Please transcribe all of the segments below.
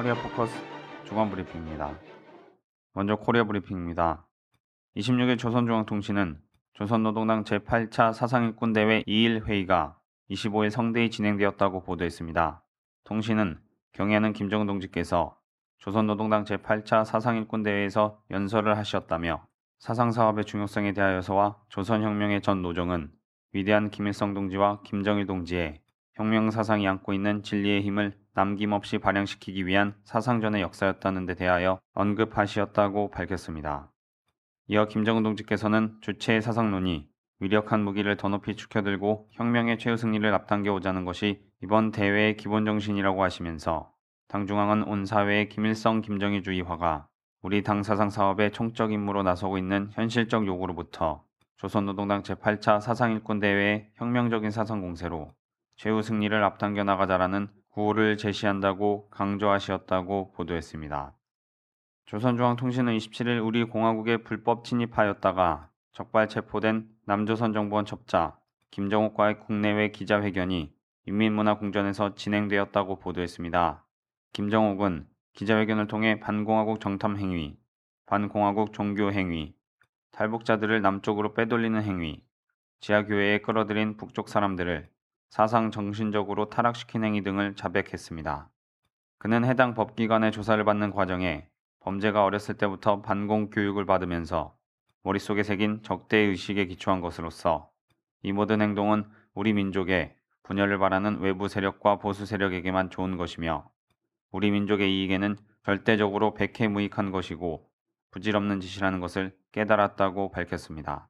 코리아 포커스 주간 브리핑입니다. 먼저 코리아 브리핑입니다. 26일 조선중앙통신은 조선노동당 제8차 사상일꾼대회 2일 회의가 25일 성대히 진행되었다고 보도했습니다. 통신은 경애하는 김정은 동지께서 조선노동당 제8차 사상일꾼대회에서 연설을 하셨다며 사상사업의 중요성에 대하여서와 조선혁명의 전 노정은 위대한 김일성 동지와 김정일 동지의 혁명사상이 안고 있는 진리의 힘을 남김없이 발현시키기 위한 사상전의 역사였다는 데 대하여 언급하시었다고 밝혔습니다. 이어 김정은 동지께서는 주체의 사상론이 위력한 무기를 더 높이 축혀들고 혁명의 최후 승리를 앞당겨 오자는 것이 이번 대회의 기본 정신이라고 하시면서 당중앙은 온 사회의 김일성 김정일주의화가 우리 당 사상 사업의 총적 임무로 나서고 있는 현실적 요구로부터 조선노동당 제8차 사상일꾼대회의 혁명적인 사상 공세로 최후 승리를 앞당겨 나가자라는 구호를 제시한다고 강조하시었다고 보도했습니다. 조선중앙통신은 27일 우리 공화국에 불법 침입하였다가 적발 체포된 남조선 정보원 첩자 김정옥과의 국내외 기자회견이 인민문화궁전에서 진행되었다고 보도했습니다. 김정옥은 기자회견을 통해 반공화국 정탐 행위, 반공화국 종교 행위, 탈북자들을 남쪽으로 빼돌리는 행위, 지하교회에 끌어들인 북쪽 사람들을 사상 정신적으로 타락시킨 행위 등을 자백했습니다. 그는 해당 법기관의 조사를 받는 과정에 범죄가 어렸을 때부터 반공 교육을 받으면서 머릿속에 새긴 적대의식에 기초한 것으로서 이 모든 행동은 우리 민족의 분열을 바라는 외부 세력과 보수 세력에게만 좋은 것이며 우리 민족의 이익에는 절대적으로 백해무익한 것이고 부질없는 짓이라는 것을 깨달았다고 밝혔습니다.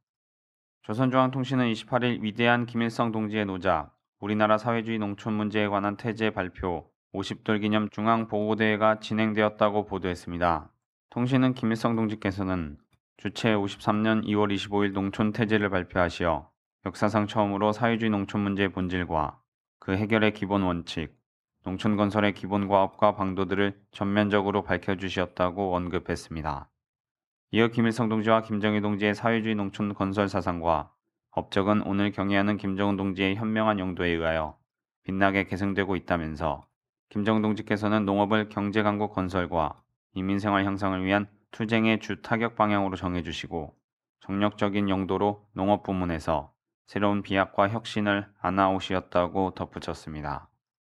조선중앙통신은 28일 위대한 김일성 동지의 노작, 우리나라 사회주의 농촌 문제에 관한 태제 발표 50돌 기념 중앙보고대회가 진행되었다고 보도했습니다. 통신은 김일성 동지께서는 주최 53년 2월 25일 농촌 태제를 발표하시어 역사상 처음으로 사회주의 농촌 문제의 본질과 그 해결의 기본 원칙, 농촌 건설의 기본 과업과 방도들을 전면적으로 밝혀주셨다고 언급했습니다. 이어 김일성 동지와 김정일 동지의 사회주의 농촌 건설 사상과 업적은 오늘 경애하는 김정은 동지의 현명한 용도에 의하여 빛나게 계승되고 있다면서 김정은 동지께서는 농업을 경제강국 건설과 인민생활 향상을 위한 투쟁의 주 타격 방향으로 정해주시고 정력적인 용도로 농업 부문에서 새로운 비약과 혁신을 안아오시었다고 덧붙였습니다.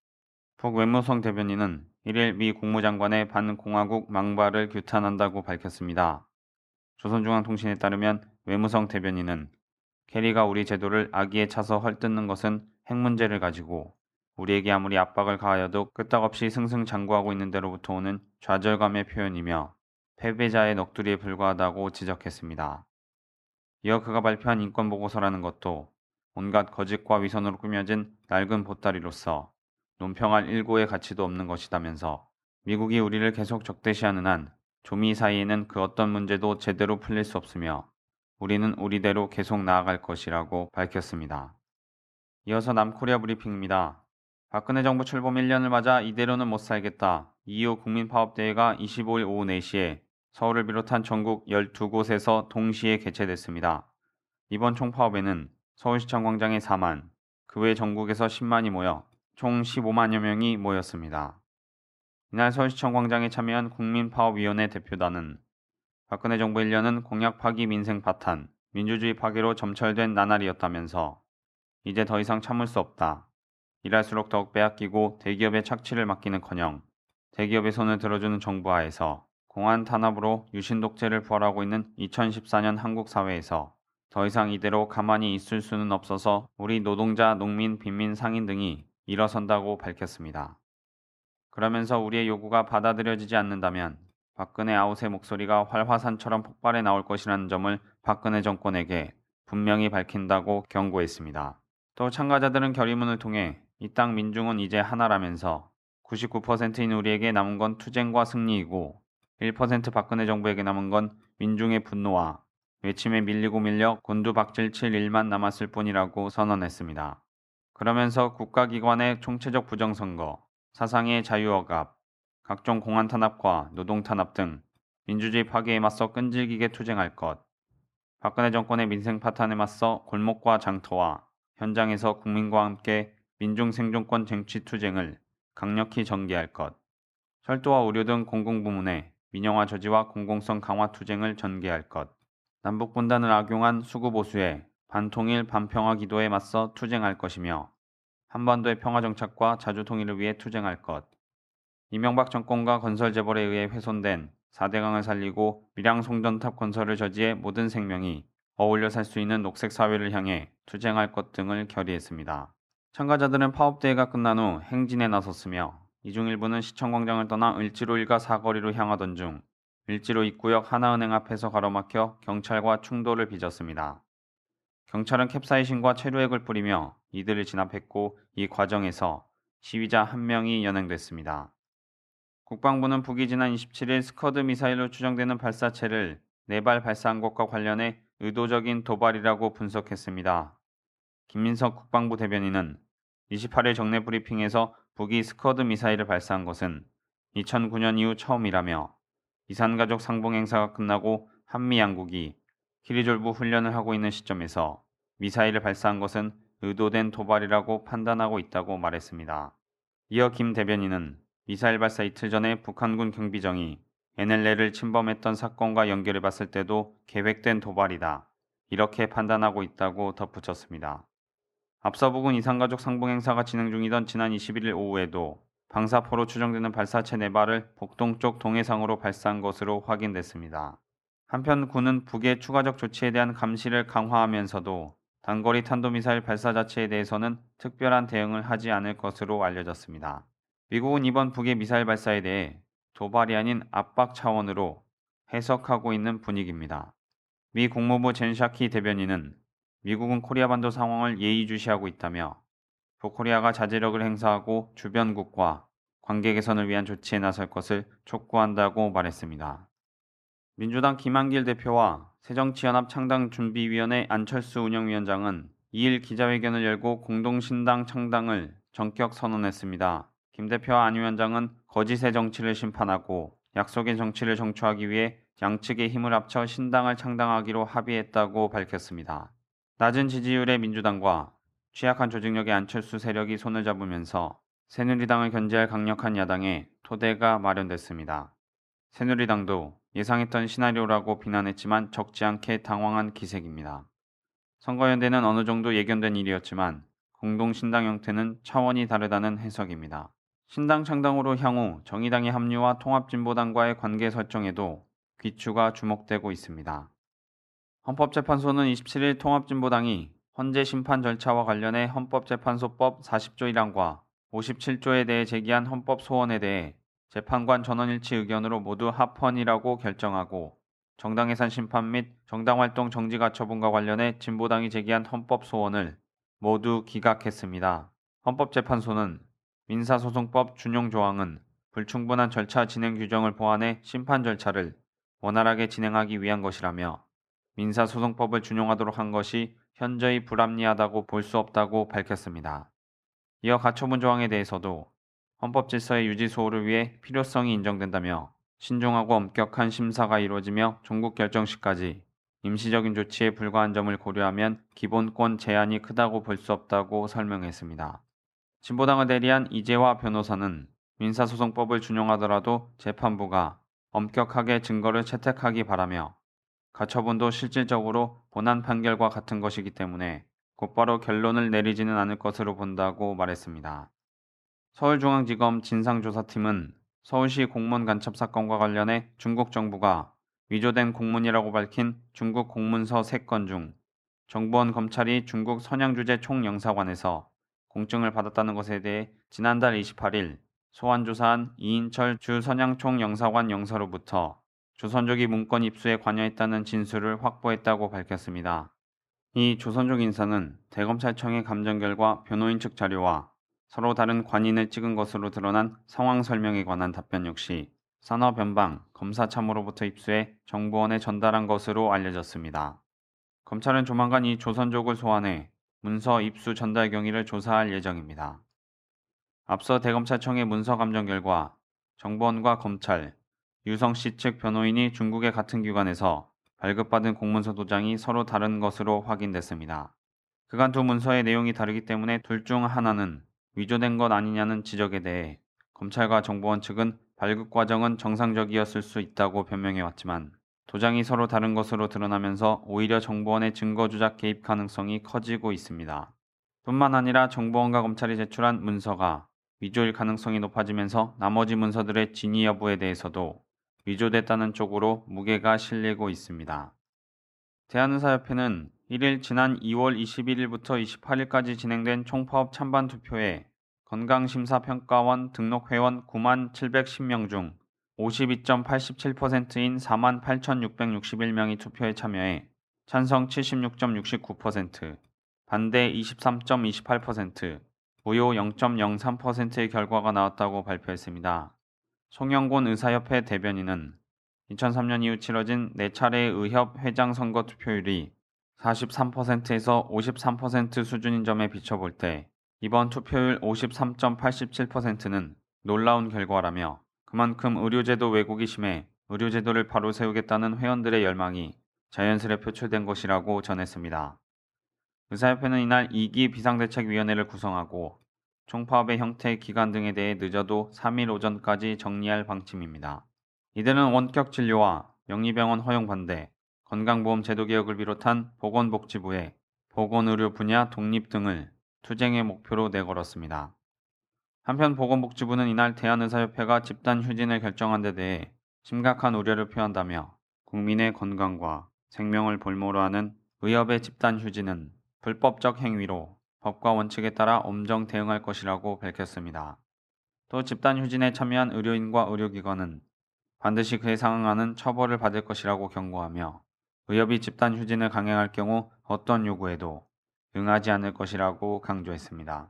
북 외무성 대변인은 1일 미 국무장관의 반공화국 망발을 규탄한다고 밝혔습니다. 조선중앙통신에 따르면 외무성 대변인은 캐리가 우리 제도를 악의에 차서 헐뜯는 것은 핵 문제를 가지고 우리에게 아무리 압박을 가하여도 끄떡없이 승승장구하고 있는 데로부터 오는 좌절감의 표현이며 패배자의 넋두리에 불과하다고 지적했습니다. 이어 그가 발표한 인권보고서라는 것도 온갖 거짓과 위선으로 꾸며진 낡은 보따리로서 논평할 일고의 가치도 없는 것이다면서 미국이 우리를 계속 적대시하는 한 조미 사이에는 그 어떤 문제도 제대로 풀릴 수 없으며 우리는 우리대로 계속 나아갈 것이라고 밝혔습니다. 이어서 남코리아 브리핑입니다. 박근혜 정부 출범 1년을 맞아 이대로는 못 살겠다. 2.25 국민파업대회가 25일 오후 4시에 서울을 비롯한 전국 12곳에서 동시에 개최됐습니다. 이번 총파업에는 서울시청 광장에 4만, 그 외 전국에서 10만이 모여 총 15만여 명이 모였습니다. 이날 서울시청 광장에 참여한 국민파업위원회 대표단은 박근혜 정부 1년은 공약 파기 민생 파탄, 민주주의 파괴로 점철된 나날이었다면서 이제 더 이상 참을 수 없다. 일할수록 더욱 빼앗기고 대기업의 착취를 맡기는커녕 대기업의 손을 들어주는 정부 하에서 공안 탄압으로 유신 독재를 부활하고 있는 2014년 한국 사회에서 더 이상 이대로 가만히 있을 수는 없어서 우리 노동자, 농민, 빈민, 상인 등이 일어선다고 밝혔습니다. 그러면서 우리의 요구가 받아들여지지 않는다면 박근혜 아웃의 목소리가 활화산처럼 폭발해 나올 것이라는 점을 박근혜 정권에게 분명히 밝힌다고 경고했습니다. 또 참가자들은 결의문을 통해 이 땅 민중은 이제 하나라면서 99%인 우리에게 남은 건 투쟁과 승리이고 1% 박근혜 정부에게 남은 건 민중의 분노와 외침에 밀리고 밀려 곤두박질 칠 일만 남았을 뿐이라고 선언했습니다. 그러면서 국가기관의 총체적 부정선거, 사상의 자유억압, 각종 공안 탄압과 노동 탄압 등 민주주의 파괴에 맞서 끈질기게 투쟁할 것, 박근혜 정권의 민생 파탄에 맞서 골목과 장터와 현장에서 국민과 함께 민중 생존권 쟁취 투쟁을 강력히 전개할 것, 철도와 의료 등 공공부문에 민영화 저지와 공공성 강화 투쟁을 전개할 것. 남북분단을 악용한 수구보수에 반통일 반평화 기도에 맞서 투쟁할 것이며 한반도의 평화정착과 자주통일을 위해 투쟁할 것. 이명박 정권과 건설재벌에 의해 훼손된 4대강을 살리고 밀양 송전탑 건설을 저지해 모든 생명이 어울려 살 수 있는 녹색 사회를 향해 투쟁할 것 등을 결의했습니다. 참가자들은 파업대회가 끝난 후 행진에 나섰으며 이 중 일부는 시청광장을 떠나 을지로 일가 사거리로 향하던 중 을지로 입구역 하나은행 앞에서 가로막혀 경찰과 충돌을 빚었습니다. 경찰은 캡사이신과 체류액을 뿌리며 이들을 진압했고 이 과정에서 시위자 1명이 연행됐습니다. 국방부는 북이 지난 27일 스커드 미사일로 추정되는 발사체를 4발 발사한 것과 관련해 의도적인 도발이라고 분석했습니다. 김민석 국방부 대변인은 28일 정례 브리핑에서 북이 스커드 미사일을 발사한 것은 2009년 이후 처음이라며 이산가족 상봉 행사가 끝나고 한미 양국이 키리졸브 훈련을 하고 있는 시점에서 미사일을 발사한 것은 의도된 도발이라고 판단하고 있다고 말했습니다. 이어 김 대변인은 미사일 발사 이틀 전에 북한군 경비정이 NLL을 침범했던 사건과 연결해 봤을 때도 계획된 도발이다. 이렇게 판단하고 있다고 덧붙였습니다. 앞서 북은 이산가족 상봉 행사가 진행 중이던 지난 21일 오후에도 방사포로 추정되는 발사체 4발을 북동쪽 동해상으로 발사한 것으로 확인됐습니다. 한편 군은 북의 추가적 조치에 대한 감시를 강화하면서도 단거리 탄도미사일 발사 자체에 대해서는 특별한 대응을 하지 않을 것으로 알려졌습니다. 미국은 이번 북의 미사일 발사에 대해 도발이 아닌 압박 차원으로 해석하고 있는 분위기입니다. 미 국무부 젠 샤키 대변인은 미국은 코리아 반도 상황을 예의주시하고 있다며 북코리아가 자제력을 행사하고 주변국과 관계 개선을 위한 조치에 나설 것을 촉구한다고 말했습니다. 민주당 김한길 대표와 새정치연합 창당준비위원회 안철수 운영위원장은 2일 기자회견을 열고 공동신당 창당을 전격 선언했습니다. 김 대표와 안 위원장은 거짓의 정치를 심판하고 약속의 정치를 정초하기 위해 양측의 힘을 합쳐 신당을 창당하기로 합의했다고 밝혔습니다. 낮은 지지율의 민주당과 취약한 조직력의 안철수 세력이 손을 잡으면서 새누리당을 견제할 강력한 야당의 토대가 마련됐습니다. 새누리당도 예상했던 시나리오라고 비난했지만 적지 않게 당황한 기색입니다. 선거연대는 어느 정도 예견된 일이었지만 공동신당 형태는 차원이 다르다는 해석입니다. 신당 창당으로 향후 정의당의 합류와 통합진보당과의 관계 설정에도 귀추가 주목되고 있습니다. 헌법재판소는 27일 통합진보당이 헌재 심판 절차와 관련해 헌법재판소법 40조 1항과 57조에 대해 제기한 헌법 소원에 대해 재판관 전원일치 의견으로 모두 합헌이라고 결정하고 정당해산 심판 및 정당활동 정지 가처분과 관련해 진보당이 제기한 헌법 소원을 모두 기각했습니다. 헌법재판소는 민사소송법 준용 조항은 불충분한 절차 진행 규정을 보완해 심판 절차를 원활하게 진행하기 위한 것이라며 민사소송법을 준용하도록 한 것이 현저히 불합리하다고 볼 수 없다고 밝혔습니다. 이어 가처분 조항에 대해서도 헌법 질서의 유지 수호를 위해 필요성이 인정된다며 신중하고 엄격한 심사가 이루어지며 종국 결정 시까지 임시적인 조치에 불과한 점을 고려하면 기본권 제한이 크다고 볼 수 없다고 설명했습니다. 진보당을 대리한 이재화 변호사는 민사소송법을 준용하더라도 재판부가 엄격하게 증거를 채택하기 바라며 가처분도 실질적으로 본안 판결과 같은 것이기 때문에 곧바로 결론을 내리지는 않을 것으로 본다고 말했습니다. 서울중앙지검 진상조사팀은 서울시 공무원 간첩 사건과 관련해 중국 정부가 위조된 공문이라고 밝힌 중국 공문서 3건 중 정보원 검찰이 중국 선양주재 총영사관에서 공증을 받았다는 것에 대해 지난달 28일 소환조사한 이인철 주 선양총영사관 영사로부터 조선족이 문건 입수에 관여했다는 진술을 확보했다고 밝혔습니다. 이 조선족 인사는 대검찰청의 감정 결과 변호인 측 자료와 서로 다른 관인을 찍은 것으로 드러난 상황 설명에 관한 답변 역시 산업연방 검사참으로부터 입수해 정보원에 전달한 것으로 알려졌습니다. 검찰은 조만간 이 조선족을 소환해 문서 입수 전달 경위를 조사할 예정입니다. 앞서 대검찰청의 문서 감정 결과 정보원과 검찰, 유성씨 측 변호인이 중국의 같은 기관에서 발급받은 공문서 도장이 서로 다른 것으로 확인됐습니다. 그간 두 문서의 내용이 다르기 때문에 둘 중 하나는 위조된 것 아니냐는 지적에 대해 검찰과 정보원 측은 발급 과정은 정상적이었을 수 있다고 변명해왔지만 도장이 서로 다른 것으로 드러나면서 오히려 정보원의 증거 조작 개입 가능성이 커지고 있습니다. 뿐만 아니라 정보원과 검찰이 제출한 문서가 위조일 가능성이 높아지면서 나머지 문서들의 진위 여부에 대해서도 위조됐다는 쪽으로 무게가 실리고 있습니다. 대한의사협회는 1일 지난 2월 21일부터 28일까지 진행된 총파업 찬반 투표에 건강심사평가원 등록 회원 9만 710명 중 52.87%인 4만 8,661명이 투표에 참여해 찬성 76.69%, 반대 23.28%, 무효 0.03%의 결과가 나왔다고 발표했습니다. 송영곤 의사협회 대변인은 2003년 이후 치러진 4차례의 의협 회장 선거 투표율이 43%에서 53% 수준인 점에 비춰볼 때 이번 투표율 53.87%는 놀라운 결과라며 그만큼 의료제도 왜곡이 심해 의료제도를 바로 세우겠다는 회원들의 열망이 자연스레 표출된 것이라고 전했습니다. 의사협회는 이날 2기 비상대책위원회를 구성하고 총파업의 형태, 기간 등에 대해 늦어도 3일 오전까지 정리할 방침입니다. 이들은 원격 진료와 영리병원 허용 반대, 건강보험 제도 개혁을 비롯한 보건복지부의 보건의료 분야 독립 등을 투쟁의 목표로 내걸었습니다. 한편 보건복지부는 이날 대한의사협회가 집단 휴진을 결정한 데 대해 심각한 우려를 표한다며 국민의 건강과 생명을 볼모로 하는 의협의 집단 휴진은 불법적 행위로 법과 원칙에 따라 엄정 대응할 것이라고 밝혔습니다. 또 집단 휴진에 참여한 의료인과 의료기관은 반드시 그에 상응하는 처벌을 받을 것이라고 경고하며 의협이 집단 휴진을 강행할 경우 어떤 요구에도 응하지 않을 것이라고 강조했습니다.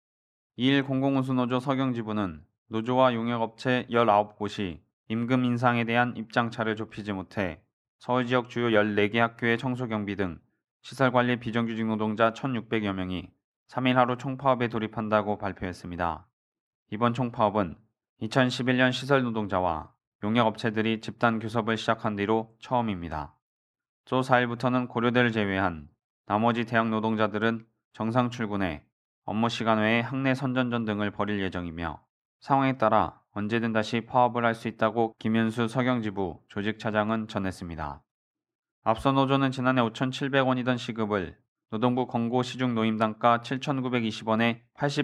2일 공공운수노조 서경지부는 노조와 용역업체 19곳이 임금 인상에 대한 입장차를 좁히지 못해 서울 지역 주요 14개 학교의 청소경비 등 시설관리 비정규직 노동자 1,600여 명이 3일 하루 총파업에 돌입한다고 발표했습니다. 이번 총파업은 2011년 시설노동자와 용역업체들이 집단 교섭을 시작한 뒤로 처음입니다. 또 4일부터는 고려대를 제외한 나머지 대학 노동자들은 정상 출근에 업무 시간 외에 학내 선전전 등을 벌일 예정이며 상황에 따라 언제든 다시 파업을 할 수 있다고 김현수 서경지부 조직차장은 전했습니다. 앞서 노조는 지난해 5,700원이던 시급을 노동부 권고 시중 노임단가 7,920원의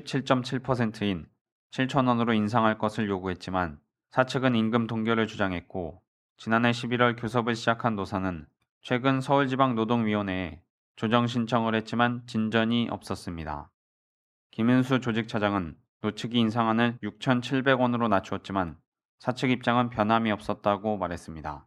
87.7%인 7,000원으로 인상할 것을 요구했지만 사측은 임금 동결을 주장했고 지난해 11월 교섭을 시작한 노사는 최근 서울지방노동위원회에 조정 신청을 했지만 진전이 없었습니다. 김은수 조직차장은 노측이 인상안을 6,700원으로 낮추었지만 사측 입장은 변함이 없었다고 말했습니다.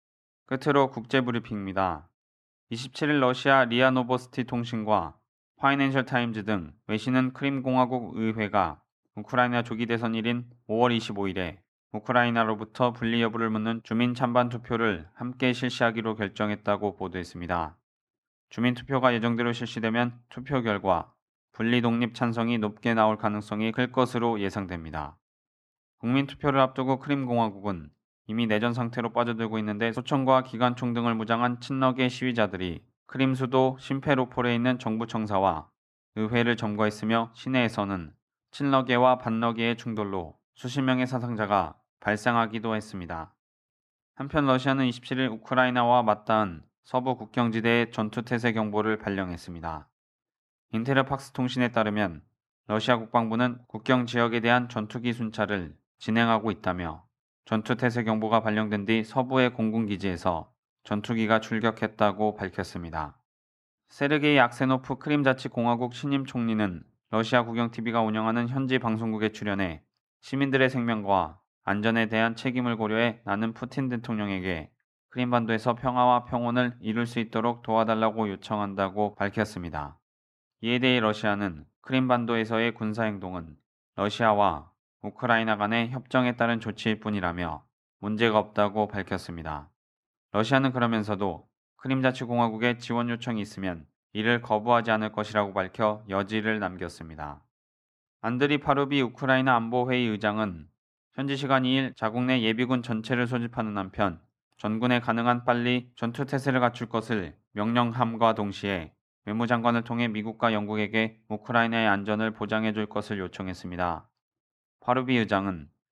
끝으로 국제브리핑입니다. 27일 러시아 리아 노보스티 통신과 파이낸셜 타임즈 등 외신은 크림공화국 의회가 우크라이나 조기 대선일인 5월 25일에 우크라이나로부터 분리 여부를 묻는 주민 찬반 투표를 함께 실시하기로 결정했다고 보도했습니다. 주민 투표가 예정대로 실시되면 투표 결과 분리 독립 찬성이 높게 나올 가능성이 클 것으로 예상됩니다. 국민 투표를 앞두고 크림공화국은 이미 내전 상태로 빠져들고 있는데 소총과 기관총 등을 무장한 친러계 시위자들이 크림 수도 심페로폴에 있는 정부 청사와 의회를 점거했으며 시내에서는 친러계와 반러계의 충돌로 수십 명의 사상자가 발생하기도 했습니다. 한편 러시아는 27일 우크라이나와 맞닿은 서부 국경지대에 전투태세 경보를 발령했습니다. 인테르팍스 통신에 따르면 러시아 국방부는 국경 지역에 대한 전투기 순찰을 진행하고 있다며 전투태세 경보가 발령된 뒤 서부의 공군기지에서 전투기가 출격했다고 밝혔습니다. 세르게이 악세노프 크림자치공화국 신임 총리는 러시아 국영TV가 운영하는 현지 방송국에 출연해 시민들의 생명과 안전에 대한 책임을 고려해 나는 푸틴 대통령에게 크림반도에서 평화와 평온을 이룰 수 있도록 도와달라고 요청한다고 밝혔습니다. 이에 대해 러시아는 크림반도에서의 군사행동은 러시아와 우크라이나 간의 협정에 따른 조치일 뿐이라며 문제가 없다고 밝혔습니다. 러시아는 그러면서도 크림자치공화국의 지원 요청이 있으면 이를 거부하지 않을 것이라고 밝혀 여지를 남겼습니다. 안드리 파루비 우크라이나 안보회의 의장은 현지 시간 2일 자국 내 예비군 전체를 소집하는 한편 전군에 가능한 빨리 전투태세를 갖출 것을 명령함과 동시에 외무장관을 통해 미국과 영국에게 우크라이나의 안전을 보장해 줄 것을 요청했습니다. 파루비 의장은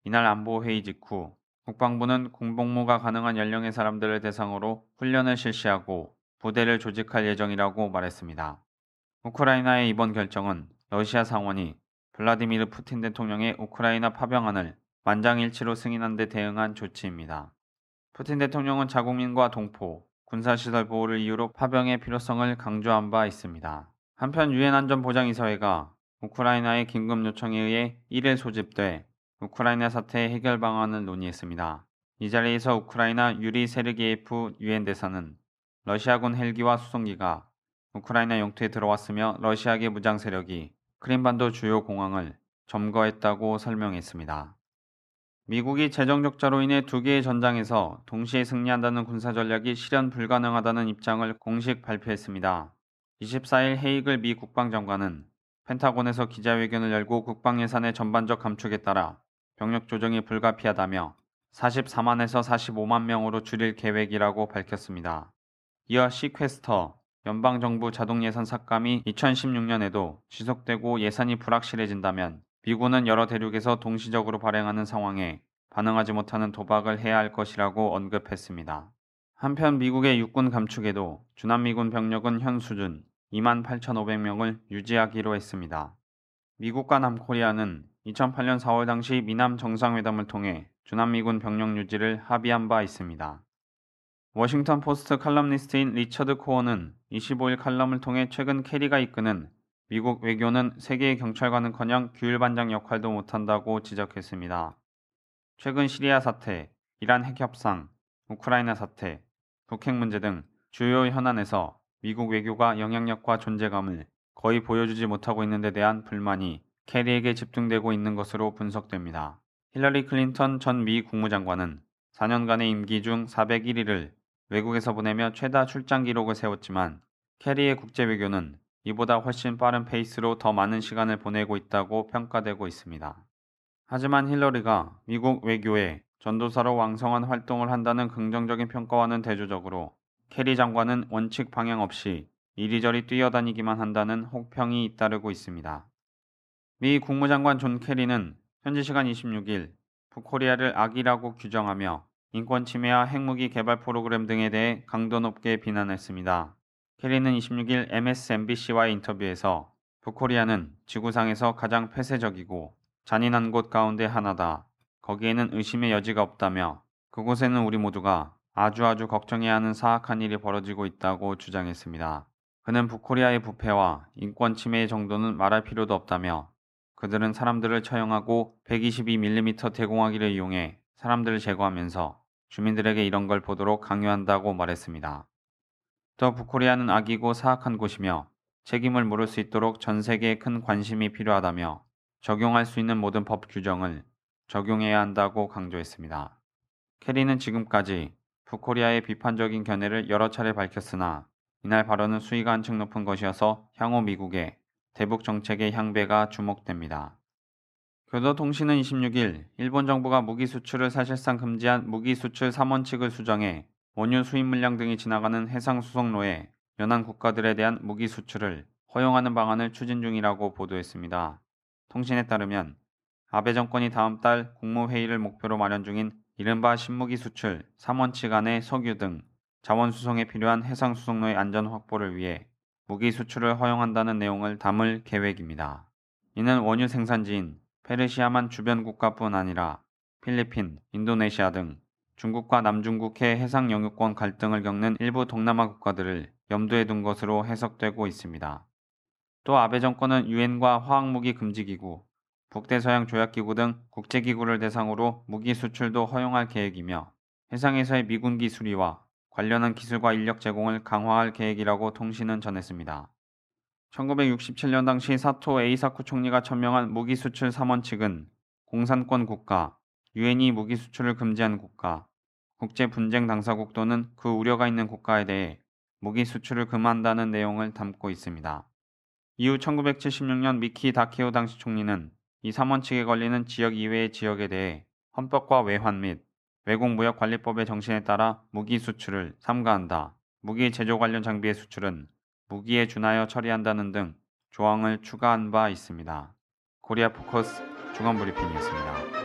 이날 안보회의 직후 국방부는 군복무가 가능한 연령의 사람들을 대상으로 훈련을 실시하고 부대를 조직할 예정이라고 말했습니다. 우크라이나의 이번 결정은 러시아 상원이 블라디미르 푸틴 대통령의 우크라이나 파병안을 만장일치로 승인한 데 대응한 조치입니다. 푸틴 대통령은 자국민과 동포, 군사시설 보호를 이유로 파병의 필요성을 강조한 바 있습니다. 한편 유엔 안전보장이사회가 우크라이나의 긴급 요청에 의해 1일 소집돼 우크라이나 사태 해결 방안을 논의했습니다. 이 자리에서 우크라이나 유리 세르게예프 유엔 대사는 러시아군 헬기와 수송기가 우크라이나 영토에 들어왔으며 러시아계 무장 세력이 크림반도 주요 공항을 점거했다고 설명했습니다. 미국이 재정 적자로 인해 두 개의 전장에서 동시에 승리한다는 군사 전략이 실현 불가능하다는 입장을 공식 발표했습니다. 24일 헤이글 미 국방장관은 펜타곤에서 기자회견을 열고 국방 예산의 전반적 감축에 따라 병력 조정이 불가피하다며 44만에서 45만 명으로 줄일 계획이라고 밝혔습니다. 이어 시퀘스터 연방정부 자동예산 삭감이 2016년에도 지속되고 예산이 불확실해진다면 미군은 여러 대륙에서 동시적으로 발행하는 상황에 반응하지 못하는 도박을 해야 할 것이라고 언급했습니다. 한편 미국의 육군 감축에도 주남미군 병력은 현 수준 28,500명을 유지하기로 했습니다. 미국과 남코리아는 2008년 4월 당시 미남 정상회담을 통해 주남미군 병력 유지를 합의한 바 있습니다. 워싱턴 포스트 칼럼니스트인 리처드 코어는 25일 칼럼을 통해 최근 캐리가 이끄는 미국 외교는 세계의 경찰과는커녕 규율반장 역할도 못한다고 지적했습니다. 최근 시리아 사태, 이란 핵협상, 우크라이나 사태, 북핵 문제 등 주요 현안에서 미국 외교가 영향력과 존재감을 거의 보여주지 못하고 있는 데 대한 불만이 캐리에게 집중되고 있는 것으로 분석됩니다. 힐러리 클린턴 전 미 국무장관은 4년간의 임기 중 401일을 외국에서 보내며 최다 출장 기록을 세웠지만 캐리의 국제 외교는 이보다 훨씬 빠른 페이스로 더 많은 시간을 보내고 있다고 평가되고 있습니다. 하지만 힐러리가 미국 외교에 전도사로 왕성한 활동을 한다는 긍정적인 평가와는 대조적으로 캐리 장관은 원칙 방향 없이 이리저리 뛰어다니기만 한다는 혹평이 잇따르고 있습니다. 미 국무장관 존 캐리는 현지 시간 26일 북코리아를 악이라고 규정하며 인권 침해와 핵무기 개발 프로그램 등에 대해 강도 높게 비난했습니다. 캐리는 26일 MSNBC와의 인터뷰에서 북코리아는 지구상에서 가장 폐쇄적이고 잔인한 곳 가운데 하나다. 거기에는 의심의 여지가 없다며 그곳에는 우리 모두가 아주 걱정해야 하는 사악한 일이 벌어지고 있다고 주장했습니다. 그는 북코리아의 부패와 인권 침해의 정도는 말할 필요도 없다며 그들은 사람들을 처형하고 122mm 대공화기를 이용해 사람들을 제거하면서 주민들에게 이런 걸 보도록 강요한다고 말했습니다. 또 북코리아는 악이고 사악한 곳이며 책임을 물을 수 있도록 전 세계에 큰 관심이 필요하다며 적용할 수 있는 모든 법 규정을 적용해야 한다고 강조했습니다. 캐리는 지금까지 북코리아의 비판적인 견해를 여러 차례 밝혔으나 이날 발언은 수위가 한층 높은 것이어서 향후 미국의 대북 정책의 향배가 주목됩니다. 교도통신은 26일 일본 정부가 무기 수출을 사실상 금지한 무기 수출 3원칙을 수정해 원유 수입 물량 등이 지나가는 해상 수송로에 연안 국가들에 대한 무기 수출을 허용하는 방안을 추진 중이라고 보도했습니다. 통신에 따르면 아베 정권이 다음 달 국무회의를 목표로 마련 중인 이른바 신무기 수출 3원칙 안에 석유 등 자원 수송에 필요한 해상 수송로의 안전 확보를 위해 무기 수출을 허용한다는 내용을 담을 계획입니다. 이는 원유 생산지인 페르시아만 주변 국가뿐 아니라 필리핀, 인도네시아 등 중국과 남중국해 해상 영유권 갈등을 겪는 일부 동남아 국가들을 염두에 둔 것으로 해석되고 있습니다. 또 아베 정권은 유엔과 화학무기 금지기구, 북대서양 조약기구 등 국제기구를 대상으로 무기 수출도 허용할 계획이며 해상에서의 미군기 수리와 관련한 기술과 인력 제공을 강화할 계획이라고 통신은 전했습니다. 1967년 당시 사토 에이사쿠 총리가 천명한 무기 수출 3원칙은 공산권 국가, 유엔이 무기 수출을 금지한 국가, 국제 분쟁 당사국 또는 그 우려가 있는 국가에 대해 무기 수출을 금한다는 내용을 담고 있습니다. 이후 1976년 미키 다케오 당시 총리는 이 3원칙에 걸리는 지역 이외의 지역에 대해 헌법과 외환 및 외국무역관리법의 정신에 따라 무기 수출을 삼가한다. 무기 제조 관련 장비의 수출은 무기에 준하여 처리한다는 등 조항을 추가한 바 있습니다. 코리아 포커스 중앙브리핑이었습니다.